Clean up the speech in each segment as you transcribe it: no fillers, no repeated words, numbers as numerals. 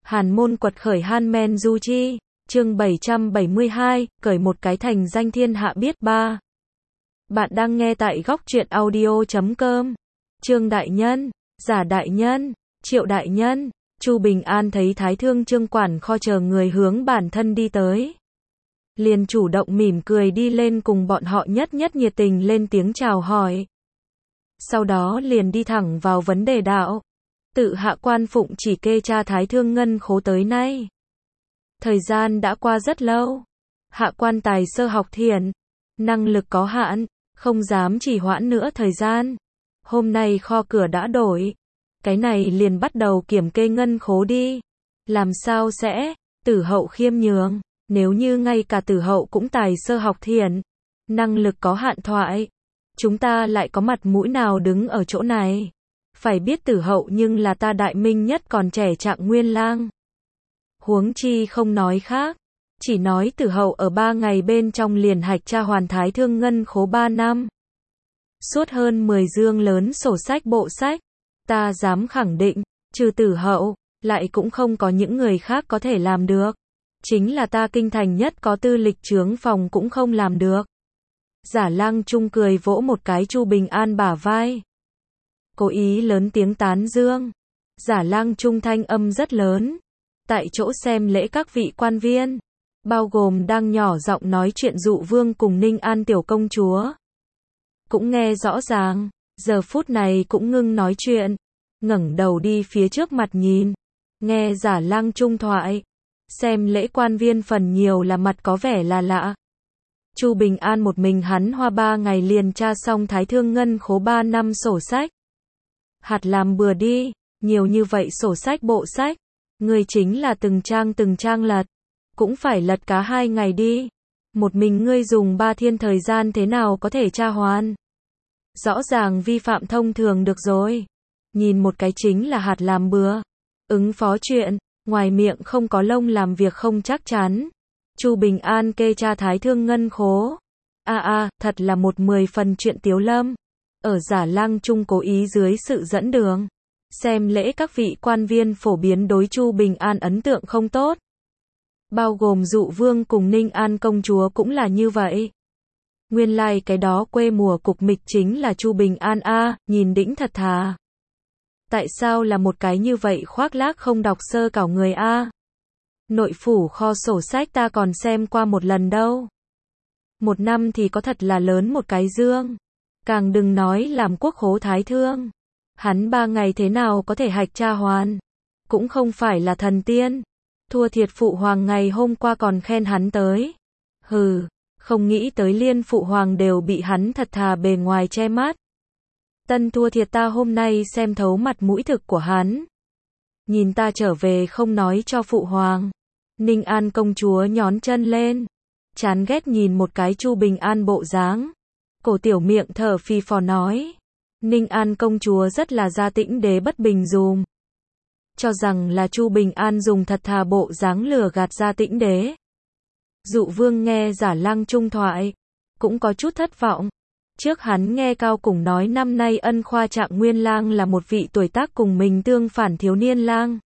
Hàn môn quật khởi Han Men Du Chi, chương 772, cởi một cái thành danh thiên hạ biết ba. Bạn đang nghe tại góc truyện audio.com. Trương đại nhân, Giả đại nhân, Triệu đại nhân. Chu Bình An thấy Thái Thương Trương quản kho chờ người hướng bản thân đi tới, liền chủ động mỉm cười đi lên cùng bọn họ nhất nhiệt tình lên tiếng chào hỏi. Sau đó liền đi thẳng vào vấn đề đạo. Tự hạ quan phụng chỉ kê tra Thái Thương ngân khố tới nay. Thời gian đã qua rất lâu. Hạ quan tài sơ học thiện, năng lực có hạn, không dám trì hoãn nữa thời gian. Hôm nay kho cửa đã đổi, cái này liền bắt đầu kiểm kê ngân khố đi. Làm sao sẽ? Tử hậu khiêm nhường, nếu như ngay cả tử hậu cũng tài sơ học thiện, năng lực có hạn thoại, chúng ta lại có mặt mũi nào đứng ở chỗ này? Phải biết tử hậu nhưng là ta Đại Minh nhất còn trẻ Trạng Nguyên Lang. Huống chi không nói khác, chỉ nói tử hậu ở 3 ngày bên trong liền hạch tra hoàn Thái Thương ngân khố 3 năm. Suốt hơn 10 dương lớn sổ sách bộ sách, ta dám khẳng định, trừ tử hậu, lại cũng không có những người khác có thể làm được. Chính là ta kinh thành nhất có tư lịch chướng phòng cũng không làm được. Giả Lang Trung cười vỗ một cái Chu Bình An bả vai, cố ý lớn tiếng tán dương. Giả Lang Trung thanh âm rất lớn, tại chỗ xem lễ các vị quan viên, bao gồm đang nhỏ giọng nói chuyện Dụ Vương cùng Ninh An tiểu công chúa, cũng nghe rõ ràng, giờ phút này cũng ngưng nói chuyện, ngẩng đầu đi phía trước mặt nhìn, nghe Giả Lang Trung thoại. Xem lễ quan viên phần nhiều là mặt có vẻ là lạ. Chu Bình An một mình hắn hoa 3 ngày liền tra xong Thái Thương ngân khố 3 năm sổ sách. Hạt làm bừa đi, nhiều như vậy sổ sách bộ sách, người chính là từng trang lật, cũng phải lật cá 2 ngày đi. Một mình ngươi dùng 3 thiên thời gian thế nào có thể tra hoàn? Rõ ràng vi phạm thông thường được rồi. Nhìn một cái chính là hạt làm bừa, ứng phó chuyện, ngoài miệng không có lông làm việc không chắc chắn. Chu Bình An kê tra Thái Thương ngân khố. Thật là một 10 phần chuyện tiếu lâm. Ở Giả Lang Trung cố ý dưới sự dẫn đường, xem lễ các vị quan viên phổ biến đối Chu Bình An ấn tượng không tốt. Bao gồm Dụ Vương cùng Ninh An công chúa cũng là như vậy. Nguyên lai cái đó quê mùa cục mịch chính là Chu Bình An nhìn đĩnh thật thà. Tại sao là một cái như vậy khoác lác không đọc sơ cảo người Nội phủ kho sổ sách ta còn xem qua một lần đâu. Một năm thì có thật là lớn một cái dương. Càng đừng nói làm quốc khố Thái Thương. Hắn 3 ngày thế nào có thể hạch tra hoàn. Cũng không phải là thần tiên. Thua thiệt phụ hoàng ngày hôm qua còn khen hắn tới. Hừ, không nghĩ tới liên phụ hoàng đều bị hắn thật thà bề ngoài che mắt. Tân thua thiệt ta hôm nay xem thấu mặt mũi thực của hắn. Nhìn ta trở về không nói cho phụ hoàng. Ninh An công chúa nhón chân lên, chán ghét nhìn một cái Chu Bình An bộ dáng. Cổ tiểu miệng thở phì phò nói. Ninh An công chúa rất là gia tĩnh đế bất bình dùm. Cho rằng là Chu Bình An dùng thật thà bộ dáng lừa gạt gia tĩnh đế. Dụ Vương nghe Giả Lang Trung thoại, cũng có chút thất vọng. Trước hắn nghe Cao Cùng nói năm nay ân khoa Trạng Nguyên Lang là một vị tuổi tác cùng mình tương phản thiếu niên lang.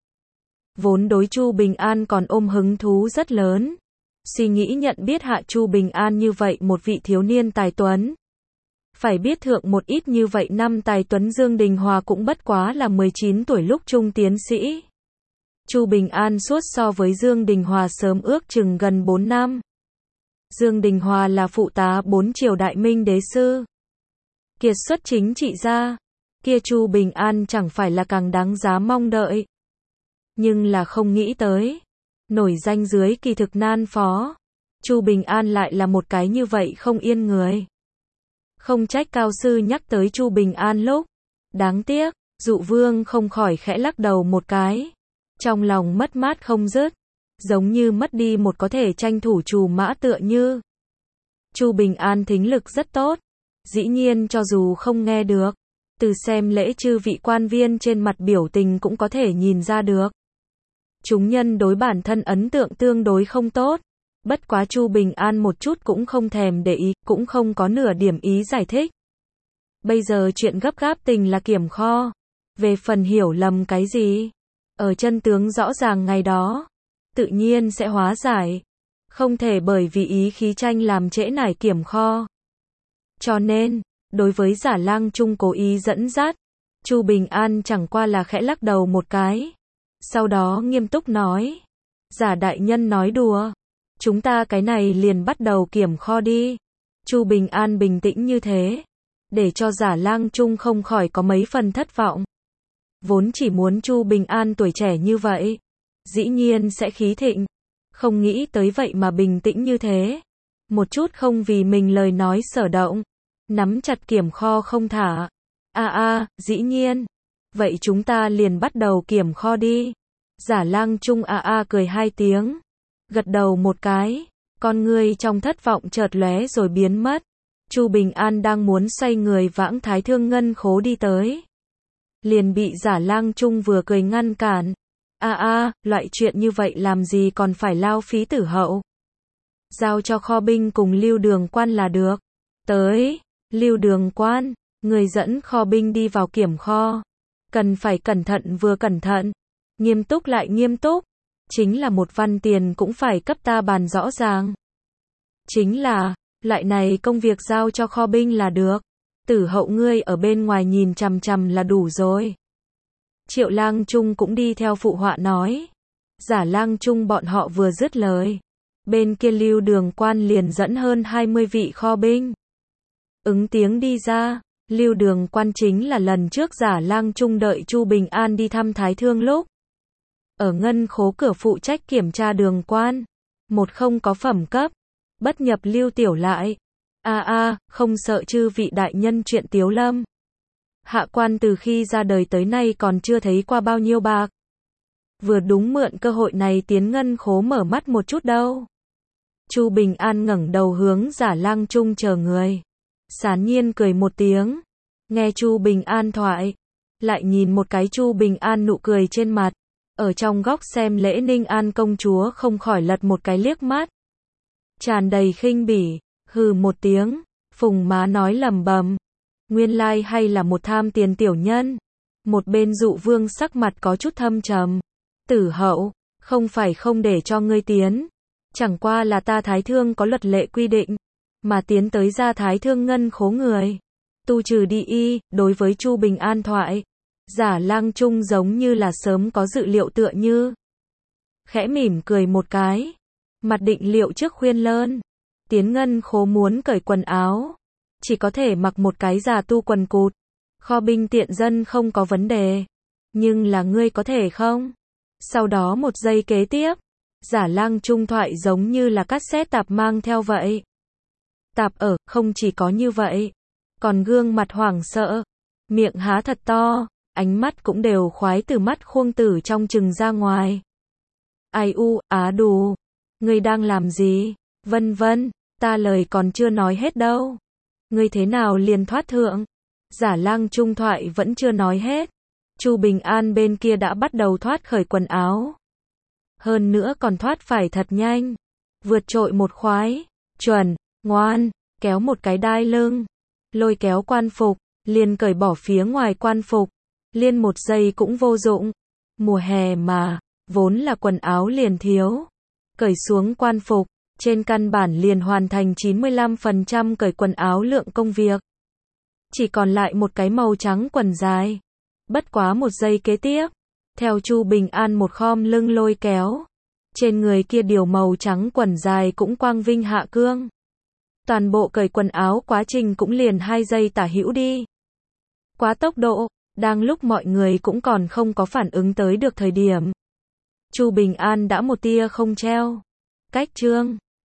Vốn đối Chu Bình An còn ôm hứng thú rất lớn. Suy nghĩ nhận biết hạ Chu Bình An như vậy một vị thiếu niên tài tuấn. Phải biết thượng một ít như vậy năm tài tuấn Dương Đình Hòa cũng bất quá là 19 tuổi lúc trung tiến sĩ. Chu Bình An suốt so với Dương Đình Hòa sớm ước chừng gần 4 năm. Dương Đình Hòa là phụ tá 4 triều Đại Minh đế sư. Kiệt xuất chính trị gia. Kia Chu Bình An chẳng phải là càng đáng giá mong đợi. Nhưng là không nghĩ tới. Nổi danh dưới kỳ thực nan phó. Chu Bình An lại là một cái như vậy không yên người. Không trách cao sư nhắc tới Chu Bình An lúc. Đáng tiếc, Dụ Vương không khỏi khẽ lắc đầu một cái. Trong lòng mất mát không dứt. Giống như mất đi một có thể tranh thủ trù mã tựa như. Chu Bình An thính lực rất tốt. Dĩ nhiên cho dù không nghe được, từ xem lễ chư vị quan viên trên mặt biểu tình cũng có thể nhìn ra được. Chúng nhân đối bản thân ấn tượng tương đối không tốt. Bất quá Chu Bình An một chút cũng không thèm để ý, cũng không có nửa điểm ý giải thích. Bây giờ chuyện gấp gáp tình là kiểm kho. Về phần hiểu lầm cái gì? Ở chân tướng rõ ràng ngày đó, tự nhiên sẽ hóa giải. Không thể bởi vì ý khí tranh làm trễ nải kiểm kho. Cho nên, đối với Giả Lang Trung cố ý dẫn dắt, Chu Bình An chẳng qua là khẽ lắc đầu một cái. Sau đó nghiêm túc nói. Giả đại nhân nói đùa. Chúng ta cái này liền bắt đầu kiểm kho đi. Chu Bình An bình tĩnh như thế, để cho Giả Lang Trung không khỏi có mấy phần thất vọng. Vốn chỉ muốn Chu Bình An tuổi trẻ như vậy, dĩ nhiên sẽ khí thịnh. Không nghĩ tới vậy mà bình tĩnh như thế. Một chút không vì mình lời nói sở động. Nắm chặt kiểm kho không thả. Dĩ nhiên. Vậy chúng ta liền bắt đầu kiểm kho đi. Giả Lang Trung cười hai tiếng. Gật đầu một cái. Con ngươi trong thất vọng chợt lóe rồi biến mất. Chu Bình An đang muốn xoay người vãng Thái Thương Ngân Khố đi tới. Liền bị Giả Lang Trung vừa cười ngăn cản. Loại chuyện như vậy làm gì còn phải lao phí tử hậu. Giao cho kho binh cùng Lưu Đường Quan là được. Tới, Lưu Đường Quan, người dẫn kho binh đi vào kiểm kho. Cần phải cẩn thận vừa cẩn thận. Nghiêm túc lại nghiêm túc. Chính là một văn tiền cũng phải cấp ta bàn rõ ràng. Chính là, loại này công việc giao cho kho binh là được. Tử hậu ngươi ở bên ngoài nhìn chằm chằm là đủ rồi. Triệu Lang Trung cũng đi theo phụ họa nói. Giả Lang Trung bọn họ vừa dứt lời. Bên kia Lưu Đường Quan liền dẫn hơn 20 vị kho binh. Ứng tiếng đi ra. Lưu Đường Quan chính là lần trước Giả Lang Trung đợi Chu Bình An đi thăm Thái Thương lúc. Ở ngân khố cửa phụ trách kiểm tra đường quan. Một không có phẩm cấp. Bất nhập lưu tiểu lại. Không sợ chư vị đại nhân chuyện tiếu lâm. Hạ quan từ khi ra đời tới nay còn chưa thấy qua bao nhiêu bạc. Vừa đúng mượn cơ hội này tiến ngân khố mở mắt một chút đâu. Chu Bình An ngẩng đầu hướng Giả Lang Trung chờ người. Sán nhiên cười một tiếng. Nghe Chu Bình An thoại. Lại nhìn một cái Chu Bình An nụ cười trên mặt. Ở trong góc xem lễ Ninh An công chúa không khỏi lật một cái liếc mắt. Tràn đầy khinh bỉ. Hừ một tiếng. Phùng má nói lầm bầm. Nguyên lai hay là một tham tiền tiểu nhân. Một bên Dụ Vương sắc mặt có chút thâm trầm. Tử hậu, không phải không để cho ngươi tiến. Chẳng qua là ta Thái Thương có luật lệ quy định. Mà tiến tới ra Thái Thương ngân khố người. Tu trừ đi đối với Chu Bình An thoại. Giả Lang Trung giống như là sớm có dự liệu tựa như. Khẽ mỉm cười một cái. Mặt định liệu trước khuyên lơn. Tiến ngân khố muốn cởi quần áo. Chỉ có thể mặc một cái giả tu quần cụt. Kho binh tiện dân không có vấn đề. Nhưng là ngươi có thể không? Sau đó một giây kế tiếp. Giả Lang Trung thoại giống như là cassette tạp mang theo vậy. Tạp ở, không chỉ có như vậy. Còn gương mặt hoảng sợ. Miệng há thật to. Ánh mắt cũng đều khoái từ mắt khuông tử trong trừng ra ngoài. Ai đù. Ngươi đang làm gì? Vân vân, ta lời còn chưa nói hết đâu. Ngươi thế nào liền thoát thượng? Giả Lang Trung thoại vẫn chưa nói hết. Chu Bình An bên kia đã bắt đầu thoát khởi quần áo. Hơn nữa còn thoát phải thật nhanh. Vượt trội một khoái. Chuẩn, ngoan, kéo một cái đai lưng. Lôi kéo quan phục, liền cởi bỏ phía ngoài quan phục. Liên một giây cũng vô dụng. Mùa hè mà, vốn là quần áo liền thiếu. Cởi xuống quan phục, trên căn bản liền hoàn thành 95% cởi quần áo lượng công việc. Chỉ còn lại một cái màu trắng quần dài. Bất quá một giây kế tiếp, theo Chu Bình An một khom lưng lôi kéo. Trên người kia điều màu trắng quần dài cũng quang vinh hạ cương. Toàn bộ cởi quần áo quá trình cũng liền 2 giây tả hữu đi. Quá tốc độ. Đang lúc mọi người cũng còn không có phản ứng tới được thời điểm. Chu Bình An đã một tia không treo. Cách chương.